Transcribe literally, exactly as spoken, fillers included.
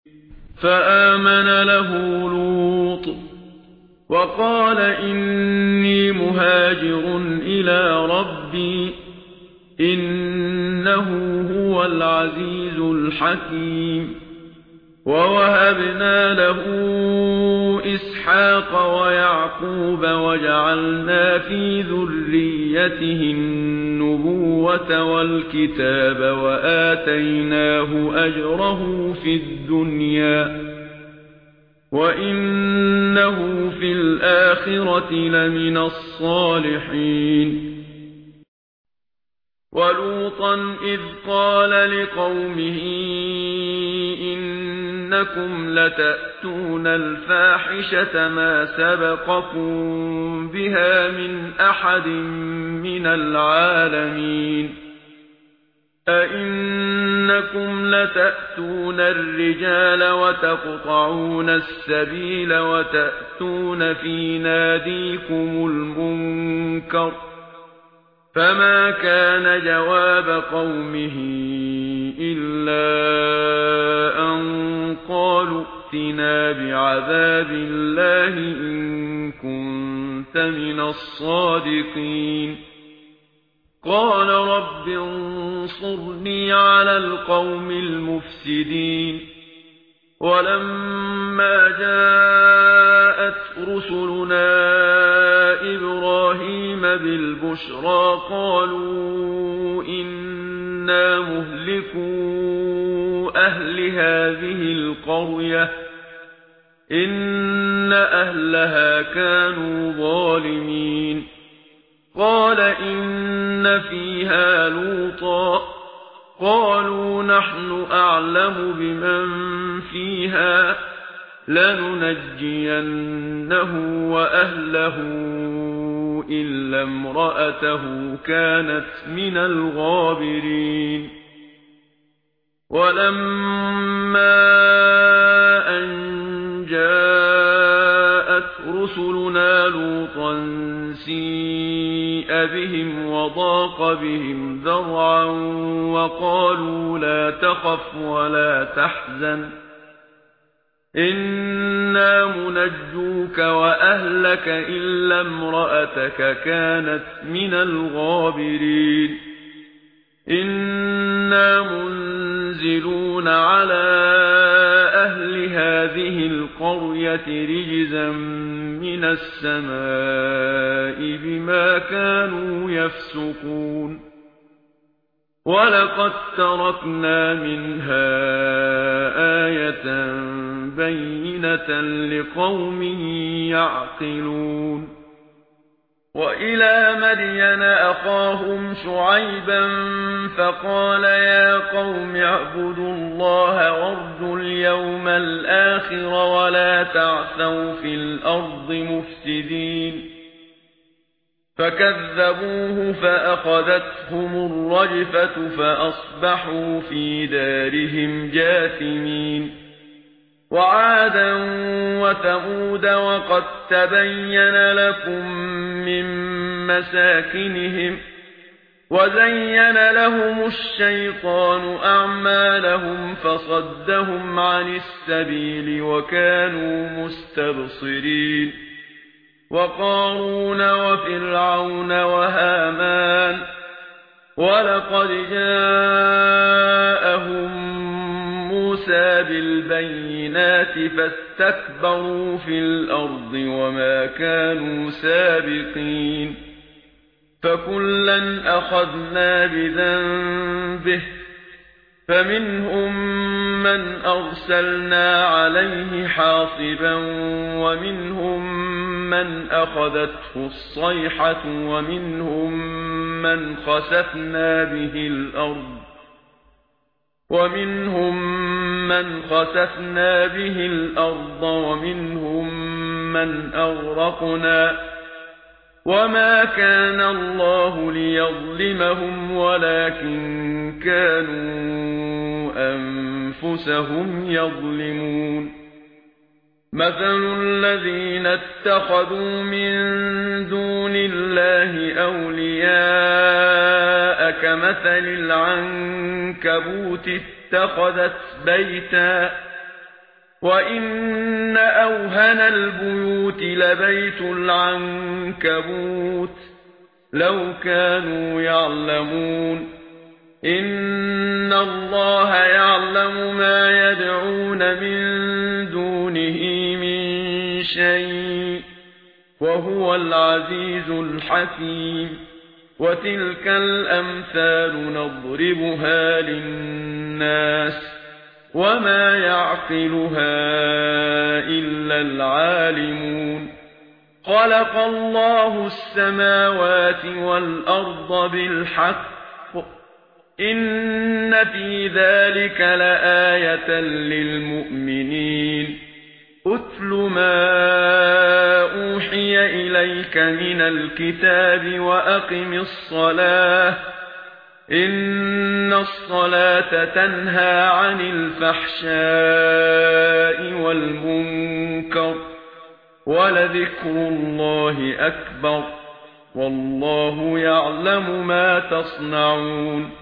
فآمن له لوط وقال إني مهاجر إلى ربي إنه هو العزيز الحكيم. ووهبنا له إسحاق ويعقوب وجعلنا في ذريته النبوة والكتاب وآتيناه أجره في الدنيا وإنه في الآخرة لمن الصالحين. ولوطا إذ قال لقومه إنكم لتأتون الفاحشة ما سبقكم بها من أحد من العالمين. أئنكم لتأتون الرجال وتقطعون السبيل وتأتون في ناديكم المنكر. فما كان جواب قومه إلا أن قالوا ائتنا بعذاب الله إن كنت من الصادقين. قال رب انصرني على القوم المفسدين. ولما جاءت رسلنا إبراهيم بالبشرى قالوا إنا مهلكو أهل هذه القرية إن أهلها كانوا ظالمين. قال إن فيها لوطا قالوا نحن أعلم بمن فيها لننجينه وأهله إلا امرأته كانت من الغابرين. ولما أن جاءت رسلنا لوطا سيء بهم وضاق بهم ذرعا وقالوا لا تخف ولا تحزن إنا منجوك وأهلك إلا امرأتك كانت من الغابرين. إنا منزلون على أهل هذه القرية رجزا من السماء بما كانوا يفسقون. ولقد تركنا منها آية بينة لقوم يعقلون. وإلى مدين أخاهم شعيبا فقال يا قوم اعبدوا الله وارجوا اليوم الآخر ولا تعثوا في الأرض مفسدين. فكذبوه فأخذتهم الرجفة فأصبحوا في دارهم جاثمين. وعادا وثمود وقد تبين لكم من مساكنهم وزين لهم الشيطان أعمالهم فصدهم عن السبيل وكانوا مستبصرين. وقارون وفرعون وهامان ولقد جاءهم موسى بالبينات فاستكبروا في الأرض وما كانوا سابقين. فكلا أخذنا بذنبه فمنهم من أرسلنا عليه حاصبا ومنهم من أخذته الصيحة ومنهم من خسفنا به الأرض ومنهم من خسفنا به الأرض ومنهم من أغرقنا. وما كان الله ليظلمهم ولكن كانوا أنفسهم يظلمون. مثل الذين اتخذوا من دون الله أولياء كمثل العنكبوت اتخذت بيتا وَإِنَّ أَوْهَنَ الْبُيُوتِ لَبَيْتُ الْعَنكَبُوتِ لَوْ كَانُوا يَعْلَمُونَ إِنَّ اللَّهَ يَعْلَمُ مَا يَدْعُونَ مِن دُونِهِ مِن شَيْءٍ وَهُوَ الْعَزِيزُ الْحَكِيمُ وَتِلْكَ الْأَمْثَالُ نَضْرِبُهَا لِلنَّاسِ وَمَا يَعْقِلُهَا إِلَّا الْعَالِمُونَ خَلَقَ اللَّهُ السَّمَاوَاتِ وَالْأَرْضَ بِالْحَقِّ إِنَّ فِي ذَلِكَ لَآيَةً لِلْمُؤْمِنِينَ أُتْلُ مَا أُوحِيَ إِلَيْكَ مِنَ الْكِتَابِ وَأَقِمِ الصَّلَاةَ إِنَّ الصَّلَاةَ تَنْهَى عَنِ الْفَحْشَاءِ وَالْمُنكَرِ وَلَذِكْرُ اللَّهِ أَكْبَرُ وَاللَّهُ يَعْلَمُ مَا تَصْنَعُونَ